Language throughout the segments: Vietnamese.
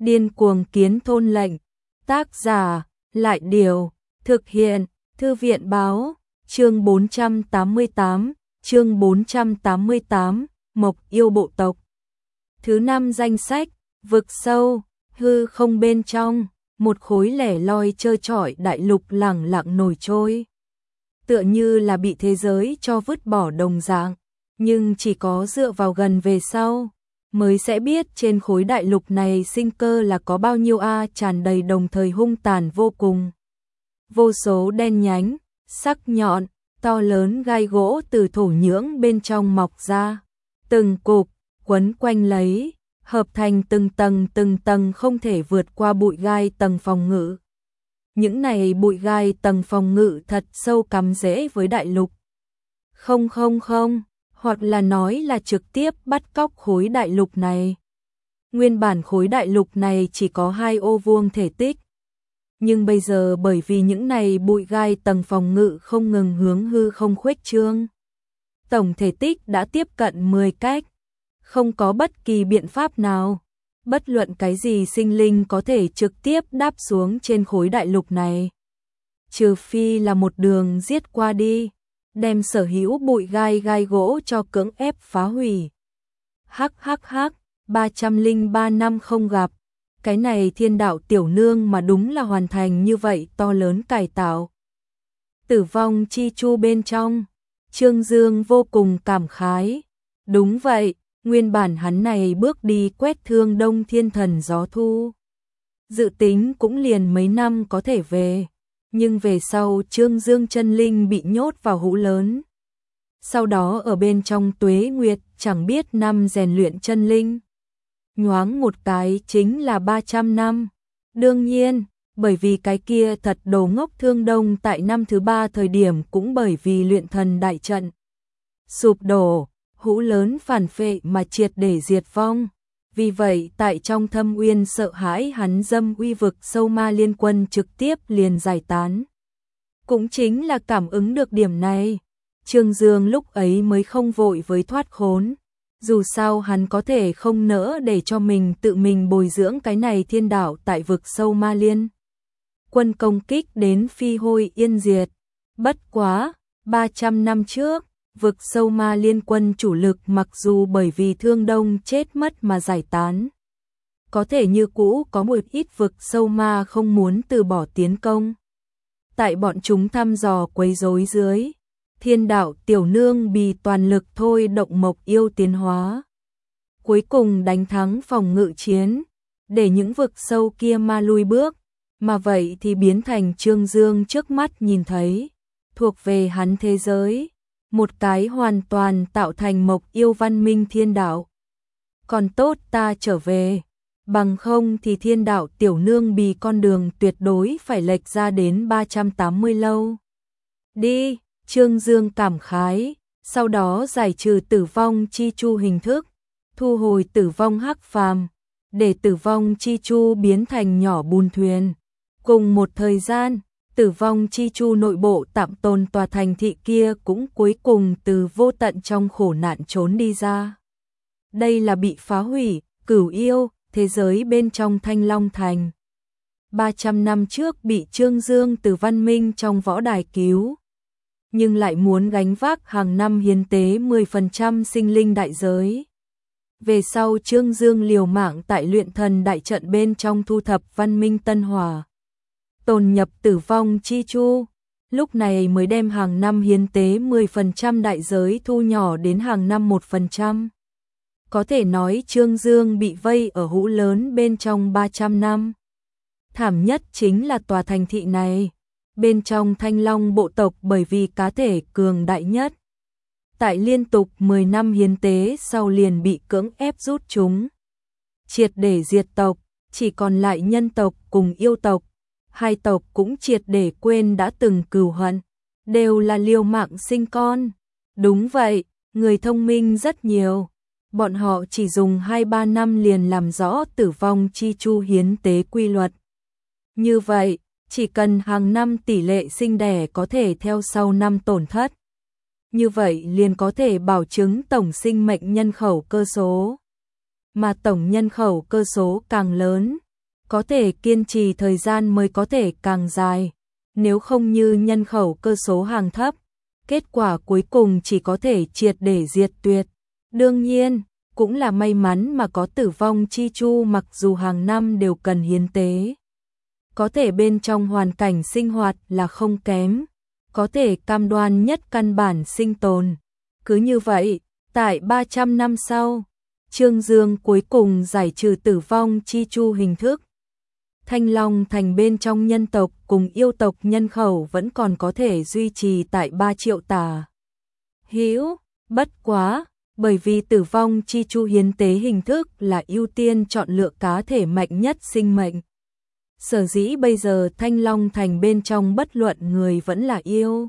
Điên cuồng kiến thôn lệnh. Tác giả, Lại Điều. Thực hiện, Thư viện Báo. Chương 488, chương 488, Mộc yêu bộ tộc. Thứ 5 danh sách, vực sâu, hư không bên trong, một khối lẻ loi trơ trọi đại lục lẳng lặng nổi trôi. Tựa như là bị thế giới cho vứt bỏ đồng dạng, nhưng chỉ có dựa vào gần về sau, mới sẽ biết trên khối đại lục này sinh cơ là có bao nhiêu tràn đầy đồng thời hung tàn vô cùng. Vô số đen nhánh, sắc nhọn, to lớn gai gỗ từ thổ nhưỡng bên trong mọc ra, từng cục, quấn quanh lấy, hợp thành từng tầng không thể vượt qua bụi gai tầng phòng ngự. Những này bụi gai tầng phòng ngự thật sâu cắm rễ với đại lục. Không, hoặc là nói là trực tiếp bắt cóc khối đại lục này. Nguyên bản khối đại lục này chỉ có 2 ô vuông thể tích. Nhưng bây giờ bởi vì những này bụi gai tầng phòng ngự không ngừng hướng hư không khuếch trương, tổng thể tích đã tiếp cận 10 cách. Không có bất kỳ biện pháp nào, bất luận cái gì sinh linh có thể trực tiếp đáp xuống trên khối đại lục này. Trừ phi là một đường giết qua đi, đem sở hữu bụi gai gỗ cho cưỡng ép phá hủy. 303 năm không gặp, cái này thiên đạo tiểu nương mà đúng là hoàn thành như vậy to lớn cải tạo. Tử vong chi chu bên trong, Trương Dương vô cùng cảm khái. Đúng vậy, nguyên bản hắn này bước đi quét thương Đông Thiên Thần gió thu. Dự tính cũng liền mấy năm có thể về, nhưng về sau Trương Dương chân linh bị nhốt vào hũ lớn. Sau đó ở bên trong tuế nguyệt chẳng biết năm rèn luyện chân linh. Nhoáng một cái chính là 300 năm. Đương nhiên, bởi vì cái kia thật đồ ngốc Thương Đông tại năm thứ 3 thời điểm cũng bởi vì luyện thần đại trận sụp đổ, hũ lớn phản phệ mà triệt để diệt vong. Vì vậy tại trong thâm uyên sợ hãi hắn dâm uy vực sâu ma liên quân trực tiếp liền giải tán. Cũng chính là cảm ứng được điểm này, Trương Dương lúc ấy mới không vội với thoát khốn. Dù sao hắn có thể không nỡ để cho mình tự mình bồi dưỡng cái này thiên đạo tại vực sâu ma liên quân công kích đến phi hôi yên diệt. Bất quá, 300 năm trước, vực sâu ma liên quân chủ lực mặc dù bởi vì Thương Đông chết mất mà giải tán, có thể như cũ có một ít vực sâu ma không muốn từ bỏ tiến công. Tại bọn chúng thăm dò quấy rối dưới, thiên đạo tiểu nương bì toàn lực thôi động mộc yêu tiến hóa. Cuối cùng đánh thắng phòng ngự chiến, để những vực sâu kia ma lui bước, mà vậy thì biến thành Trương Dương trước mắt nhìn thấy, thuộc về hắn thế giới, một cái hoàn toàn tạo thành mộc yêu văn minh thiên đạo. Còn tốt ta trở về, bằng không thì thiên đạo tiểu nương bì con đường tuyệt đối phải lệch ra đến 380 lâu. Đi! Trương Dương cảm khái, sau đó giải trừ tử vong chi chu hình thức, thu hồi tử vong hắc phàm, để tử vong chi chu biến thành nhỏ bùn thuyền. Cùng một thời gian, tử vong chi chu nội bộ tạm tồn tòa thành thị kia cũng cuối cùng từ vô tận trong khổ nạn trốn đi ra. Đây là bị phá hủy, cửu yêu, thế giới bên trong Thanh Long Thành. 300 năm trước bị Trương Dương từ văn minh trong võ đài cứu, nhưng lại muốn gánh vác hàng năm hiến tế 10% sinh linh đại giới. Về sau Trương Dương liều mạng tại luyện thần đại trận bên trong thu thập văn minh Tân Hòa, tồn nhập tử vong chi chu, lúc này mới đem hàng năm hiến tế 10% đại giới thu nhỏ đến hàng năm 1%. Có thể nói Trương Dương bị vây ở hũ lớn bên trong 300 năm. Thảm nhất chính là tòa thành thị này. Bên trong Thanh Long bộ tộc bởi vì cá thể cường đại nhất, tại liên tục 10 năm hiến tế sau liền bị cưỡng ép rút chúng, triệt để diệt tộc, chỉ còn lại nhân tộc cùng yêu tộc. Hai tộc cũng triệt để quên đã từng cừu hận, đều là liều mạng sinh con. Đúng vậy, người thông minh rất nhiều, bọn họ chỉ dùng 2-3 năm liền làm rõ tử vong chi chu hiến tế quy luật. Như vậy, chỉ cần hàng năm tỷ lệ sinh đẻ có thể theo sau năm tổn thất. Như vậy liền có thể bảo chứng tổng sinh mệnh nhân khẩu cơ số. Mà tổng nhân khẩu cơ số càng lớn, có thể kiên trì thời gian mới có thể càng dài, nếu không như nhân khẩu cơ số hàng thấp, kết quả cuối cùng chỉ có thể triệt để diệt tuyệt. Đương nhiên, cũng là may mắn mà có tử vong chi chu, mặc dù hàng năm đều cần hiến tế. Có thể bên trong hoàn cảnh sinh hoạt là không kém, có thể cam đoan nhất căn bản sinh tồn. Cứ như vậy, tại 300 năm sau, Trương Dương cuối cùng giải trừ tử vong chi chu hình thức. Thanh Long Thành bên trong nhân tộc cùng yêu tộc nhân khẩu vẫn còn có thể duy trì tại 3 triệu tả hữu, bất quá, bởi vì tử vong chi chu hiến tế hình thức là ưu tiên chọn lựa cá thể mạnh nhất sinh mệnh. Sở dĩ bây giờ Thanh Long Thành bên trong bất luận người vẫn là yêu,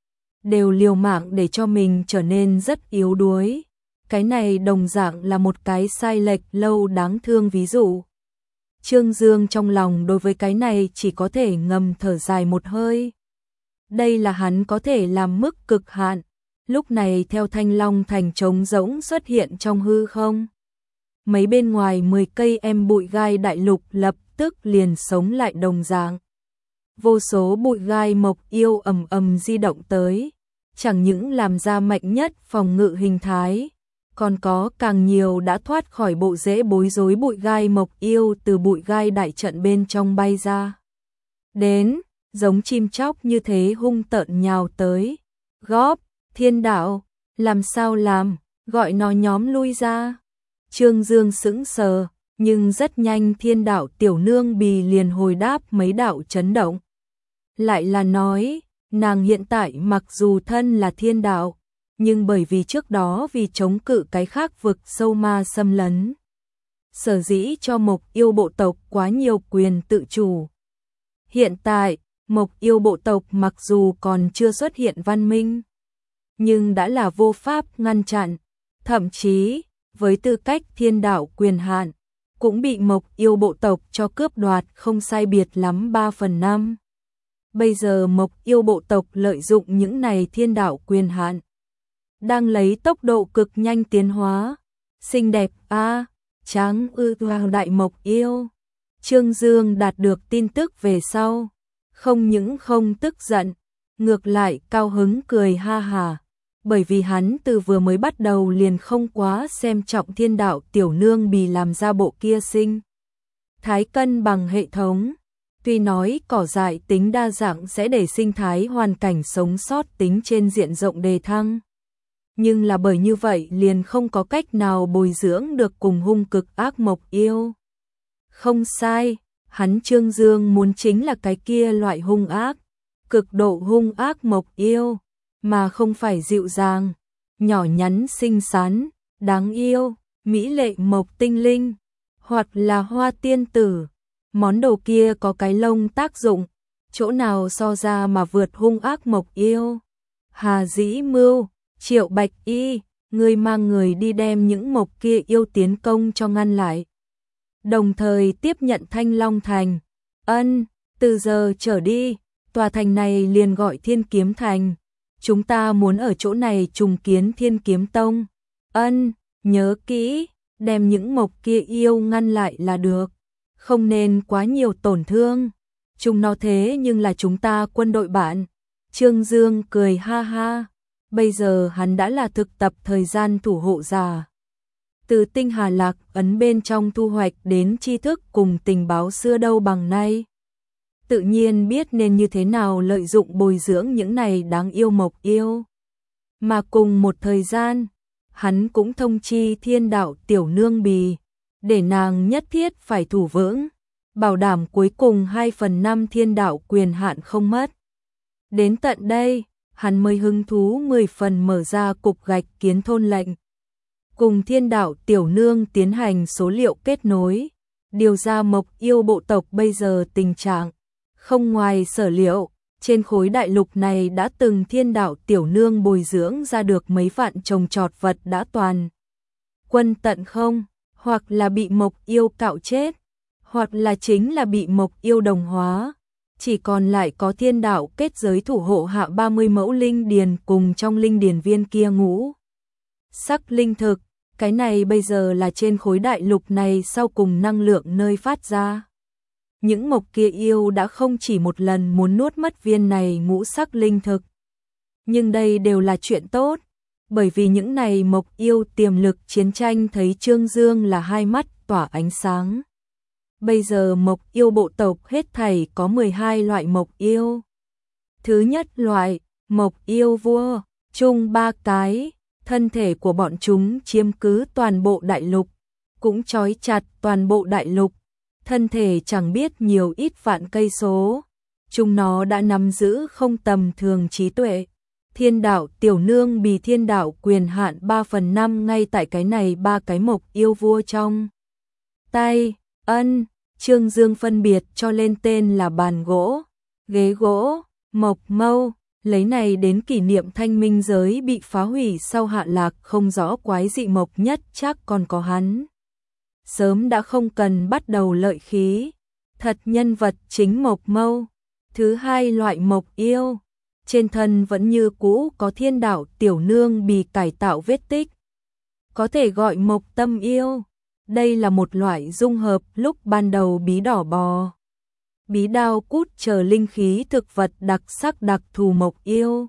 đều liều mạng để cho mình trở nên rất yếu đuối. Cái này đồng dạng là một cái sai lệch lâu đáng thương ví dụ. Trương Dương trong lòng đối với cái này chỉ có thể ngầm thở dài một hơi. Đây là hắn có thể làm mức cực hạn. Lúc này theo Thanh Long Thành trống rỗng xuất hiện trong hư không. Mấy bên ngoài 10 cây em bụi gai đại lục lập tức liền sống lại đồng dạng. Vô số bụi gai mộc yêu ầm ầm di động tới, chẳng những làm ra mạnh nhất phòng ngự hình thái, còn có càng nhiều đã thoát khỏi bộ rễ bối rối bụi gai mộc yêu từ bụi gai đại trận bên trong bay ra. Đến, giống chim chóc như thế hung tợn nhào tới. Góp, thiên đạo, làm sao làm, gọi nó nhóm lui ra. Trương Dương sững sờ, nhưng rất nhanh thiên đạo tiểu nương bì liền hồi đáp mấy đạo chấn động. Lại là nói, nàng hiện tại mặc dù thân là thiên đạo, nhưng bởi vì trước đó vì chống cự cái khác vực sâu ma xâm lấn, sở dĩ cho Mộc yêu bộ tộc quá nhiều quyền tự chủ. Hiện tại, Mộc yêu bộ tộc mặc dù còn chưa xuất hiện văn minh, nhưng đã là vô pháp ngăn chặn, thậm chí, với tư cách thiên đạo quyền hạn, cũng bị Mộc yêu bộ tộc cho cướp đoạt không sai biệt lắm 3/5. Bây giờ Mộc yêu bộ tộc lợi dụng những này thiên đạo quyền hạn, đang lấy tốc độ cực nhanh tiến hóa. Xinh đẹp tráng hoàng đại Mộc yêu. Trương Dương đạt được tin tức về sau, không những không tức giận, ngược lại cao hứng cười ha hà, bởi vì hắn từ vừa mới bắt đầu liền không quá xem trọng thiên đạo tiểu nương bì làm ra bộ kia sinh thái cân bằng hệ thống. Tuy nói cỏ dại tính đa dạng sẽ để sinh thái hoàn cảnh sống sót tính trên diện rộng đề thăng, nhưng là bởi như vậy liền không có cách nào bồi dưỡng được cùng hung cực ác Mộc yêu. Không sai, hắn Trương Dương muốn chính là cái kia loại hung ác, cực độ hung ác Mộc yêu, mà không phải dịu dàng, nhỏ nhắn xinh xắn, đáng yêu, mỹ lệ Mộc tinh linh, hoặc là hoa tiên tử. Món đồ kia có cái lông tác dụng, chỗ nào so ra mà vượt hung ác Mộc yêu. Hà Dĩ Mưu, Triệu Bạch Y, ngươi mang người đi đem những Mộc kia yêu tiến công cho ngăn lại. Đồng thời tiếp nhận Thanh Long Thành. Từ giờ trở đi, tòa thành này liền gọi Thiên Kiếm Thành. Chúng ta muốn ở chỗ này trùng kiến Thiên Kiếm Tông. Nhớ kỹ, đem những Mộc kia yêu ngăn lại là được. Không nên quá nhiều tổn thương. Chúng nó thế nhưng là chúng ta quân đội bạn. Trương Dương cười ha ha. Bây giờ hắn đã là thực tập thời gian thủ hộ giả. Từ tinh hà lạc ấn bên trong thu hoạch đến tri thức cùng tình báo xưa đâu bằng nay. Tự nhiên biết nên như thế nào lợi dụng bồi dưỡng những này đáng yêu Mộc yêu. Mà cùng một thời gian, hắn cũng thông chi thiên đạo tiểu nương bì, để nàng nhất thiết phải thủ vững, bảo đảm cuối cùng 2/5 thiên đạo quyền hạn không mất. Đến tận đây, hắn mới hứng thú 10 phần mở ra cục gạch kiến thôn lệnh. Cùng thiên đạo tiểu nương tiến hành số liệu kết nối, điều ra Mộc yêu bộ tộc bây giờ tình trạng. Không ngoài sở liệu, trên khối đại lục này đã từng thiên đạo tiểu nương bồi dưỡng ra được mấy vạn trồng trọt vật đã toàn quân tận không, hoặc là bị Mộc yêu cạo chết, hoặc là chính là bị Mộc yêu đồng hóa. Chỉ còn lại có thiên đạo kết giới thủ hộ hạ 30 mẫu linh điền cùng trong linh điền viên kia ngũ sắc linh thực. Cái này bây giờ là trên khối đại lục này sau cùng năng lượng nơi phát ra. những mộc kia yêu đã không chỉ một lần muốn nuốt mất viên này ngũ sắc linh thực. Nhưng đây đều là chuyện tốt, bởi vì những này mộc yêu tiềm lực chiến tranh thấy Trương Dương là hai mắt tỏa ánh sáng. Bây giờ mộc yêu bộ tộc hết thảy có 12 loại mộc yêu. Thứ nhất loại, mộc yêu vua, chung 3 cái, thân thể của bọn chúng chiếm cứ toàn bộ đại lục, cũng trói chặt toàn bộ đại lục, thân thể chẳng biết nhiều ít vạn cây số. Chúng nó đã nắm giữ không tầm thường trí tuệ. Thiên đạo tiểu nương bì thiên đạo quyền hạn 3/5 ngay tại cái này 3 cái mộc yêu vua trong tay. Trương Dương phân biệt cho lên tên là bàn gỗ, ghế gỗ, mộc mâu, lấy này đến kỷ niệm thanh minh giới bị phá hủy sau hạ lạc không rõ quái dị mộc nhất chắc còn có hắn. Sớm đã không cần bắt đầu lợi khí, thật nhân vật chính mộc mâu. Thứ hai loại mộc yêu, trên thân vẫn như cũ có thiên đạo tiểu nương bì cải tạo vết tích. Có thể gọi mộc tâm yêu. Đây là một loại dung hợp lúc ban đầu bí đỏ bò, bí đao cút chờ linh khí thực vật đặc sắc đặc thù mộc yêu.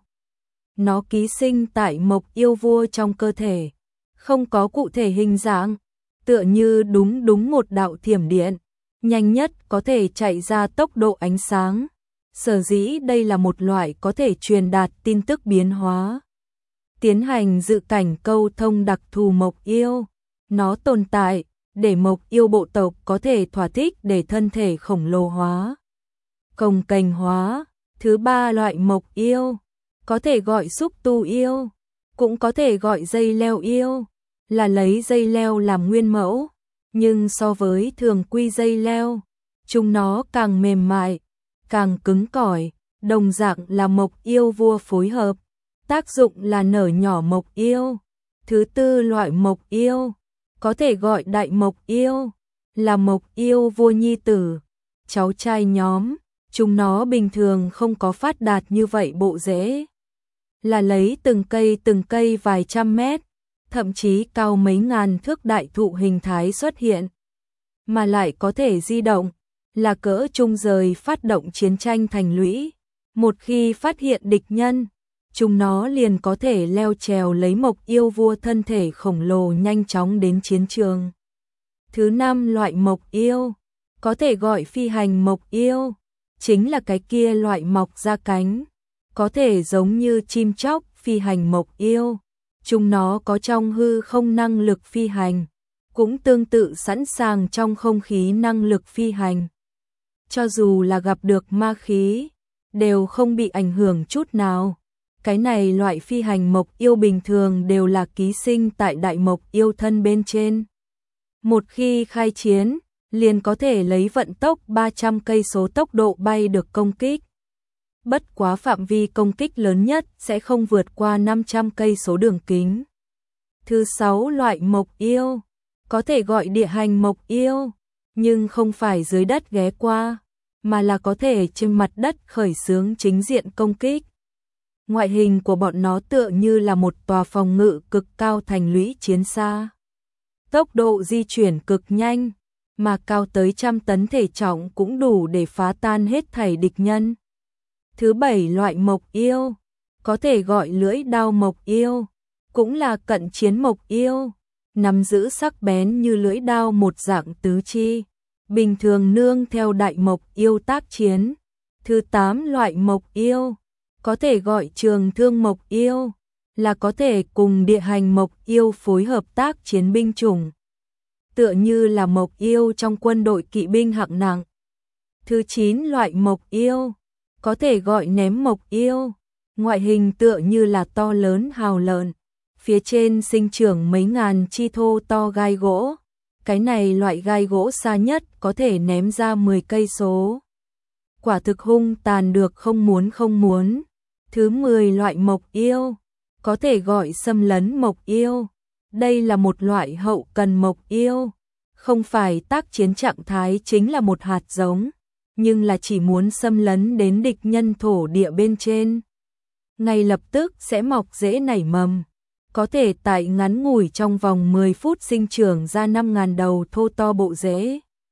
Nó ký sinh tại mộc yêu vua trong cơ thể, không có cụ thể hình dạng, tựa như đúng một đạo thiểm điện, nhanh nhất có thể chạy ra tốc độ ánh sáng. Sở dĩ đây là một loại có thể truyền đạt tin tức biến hóa, tiến hành dự cảnh câu thông đặc thù mộc yêu. Nó tồn tại để mộc yêu bộ tộc có thể thỏa thích để thân thể khổng lồ hóa, cồng kềnh hóa. Thứ ba loại mộc yêu, có thể gọi xúc tu yêu, cũng có thể gọi dây leo yêu, là lấy dây leo làm nguyên mẫu, nhưng so với thường quy dây leo, chúng nó càng mềm mại, càng cứng cỏi, đồng dạng là mộc yêu vua phối hợp, tác dụng là nở nhỏ mộc yêu. Thứ tư loại mộc yêu, có thể gọi đại mộc yêu, là mộc yêu vua nhi tử, cháu trai nhóm, chúng nó bình thường không có phát đạt như vậy bộ rễ, là lấy từng cây vài trăm mét, thậm chí cao mấy ngàn thước đại thụ hình thái xuất hiện, mà lại có thể di động, là cỡ trung rời phát động chiến tranh thành lũy. Một khi phát hiện địch nhân, chúng nó liền có thể leo trèo lấy mộc yêu vua thân thể khổng lồ nhanh chóng đến chiến trường. Thứ năm loại mộc yêu, có thể gọi phi hành mộc yêu, chính là cái kia loại mọc ra cánh, có thể giống như chim chóc phi hành mộc yêu. Chúng nó có trong hư không năng lực phi hành, cũng tương tự sẵn sàng trong không khí năng lực phi hành. Cho dù là gặp được ma khí, đều không bị ảnh hưởng chút nào. Cái này loại phi hành mộc yêu bình thường đều là ký sinh tại đại mộc yêu thân bên trên. Một khi khai chiến, liền có thể lấy vận tốc 300 cây số tốc độ bay được công kích. Bất quá phạm vi công kích lớn nhất sẽ không vượt qua 500 cây số đường kính. Thứ sáu loại mộc yêu, có thể gọi địa hành mộc yêu, nhưng không phải dưới đất ghé qua, mà là có thể trên mặt đất khởi xướng chính diện công kích. Ngoại hình của bọn nó tựa như là một tòa phòng ngự cực cao thành lũy chiến xa. Tốc độ di chuyển cực nhanh, mà cao tới 100 tấn thể trọng cũng đủ để phá tan hết thảy địch nhân. Thứ bảy loại mộc yêu, có thể gọi lưỡi đao mộc yêu, cũng là cận chiến mộc yêu, nắm giữ sắc bén như lưỡi đao một dạng tứ chi, bình thường nương theo đại mộc yêu tác chiến. Thứ 8 loại mộc yêu, có thể gọi trường thương mộc yêu, là có thể cùng địa hành mộc yêu phối hợp tác chiến binh chủng, tựa như là mộc yêu trong quân đội kỵ binh hạng nặng. Thứ 9 loại mộc yêu, có thể gọi ném mộc yêu, ngoại hình tựa như là to lớn hào lợn, phía trên sinh trưởng mấy ngàn chi thô to gai gỗ. Cái này loại gai gỗ xa nhất có thể ném ra 10 cây số. Quả thực hung tàn được không muốn. Thứ 10 loại mộc yêu, có thể gọi xâm lấn mộc yêu. Đây là một loại hậu cần mộc yêu, không phải tác chiến trạng thái chính là một hạt giống, nhưng là chỉ muốn xâm lấn đến địch nhân thổ địa bên trên. Ngay lập tức sẽ mọc rễ nảy mầm, có thể tại ngắn ngủi trong vòng 10 phút sinh trưởng ra 5.000 đầu thô to bộ rễ.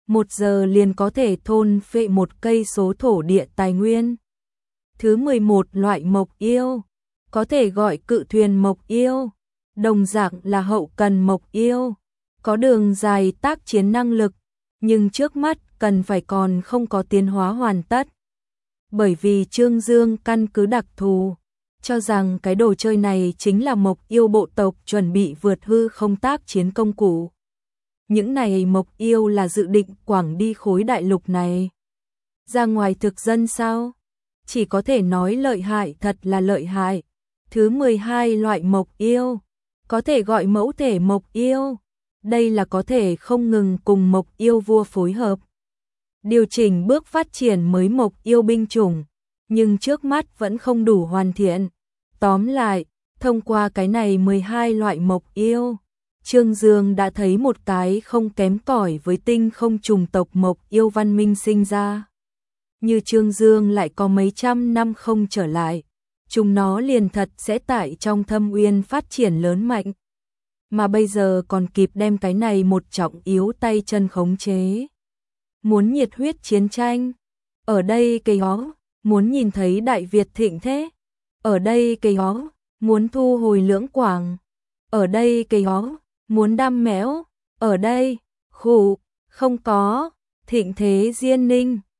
1 giờ liền có thể thôn phệ 1 cây số thổ địa tài nguyên. Thứ 11 loại mộc yêu, có thể gọi cự thuyền mộc yêu, đồng dạng là hậu cần mộc yêu, có đường dài tác chiến năng lực, nhưng trước mắt cần phải còn không có tiến hóa hoàn tất. Bởi vì Trương Dương căn cứ đặc thù, cho rằng cái đồ chơi này chính là mộc yêu bộ tộc chuẩn bị vượt hư không tác chiến công cụ. Những này mộc yêu là dự định quảng đi khối đại lục này. Ra ngoài thực dân sao? Chỉ có thể nói lợi hại, thật là lợi hại. Thứ 12 loại mộc yêu, có thể gọi mẫu thể mộc yêu. Đây là có thể không ngừng cùng mộc yêu vua phối hợp, điều chỉnh bước phát triển mới mộc yêu binh chủng, nhưng trước mắt vẫn không đủ hoàn thiện. Tóm lại, thông qua cái này 12 loại mộc yêu, Trương Dương đã thấy một cái không kém cỏi với tinh không trùng tộc mộc yêu văn minh sinh ra. Như Trương Dương lại có mấy trăm năm không trở lại, chúng nó liền thật sẽ tại trong thâm uyên phát triển lớn mạnh. Mà bây giờ còn kịp đem cái này một trọng yếu tay chân khống chế. Muốn nhiệt huyết chiến tranh, ở đây cây ó, muốn nhìn thấy Đại Việt thịnh thế, ở đây cây ó, muốn thu hồi Lưỡng Quảng, ở đây cây ó, muốn đam mẽo, ở đây, khủ, không có, thịnh thế Diên Ninh.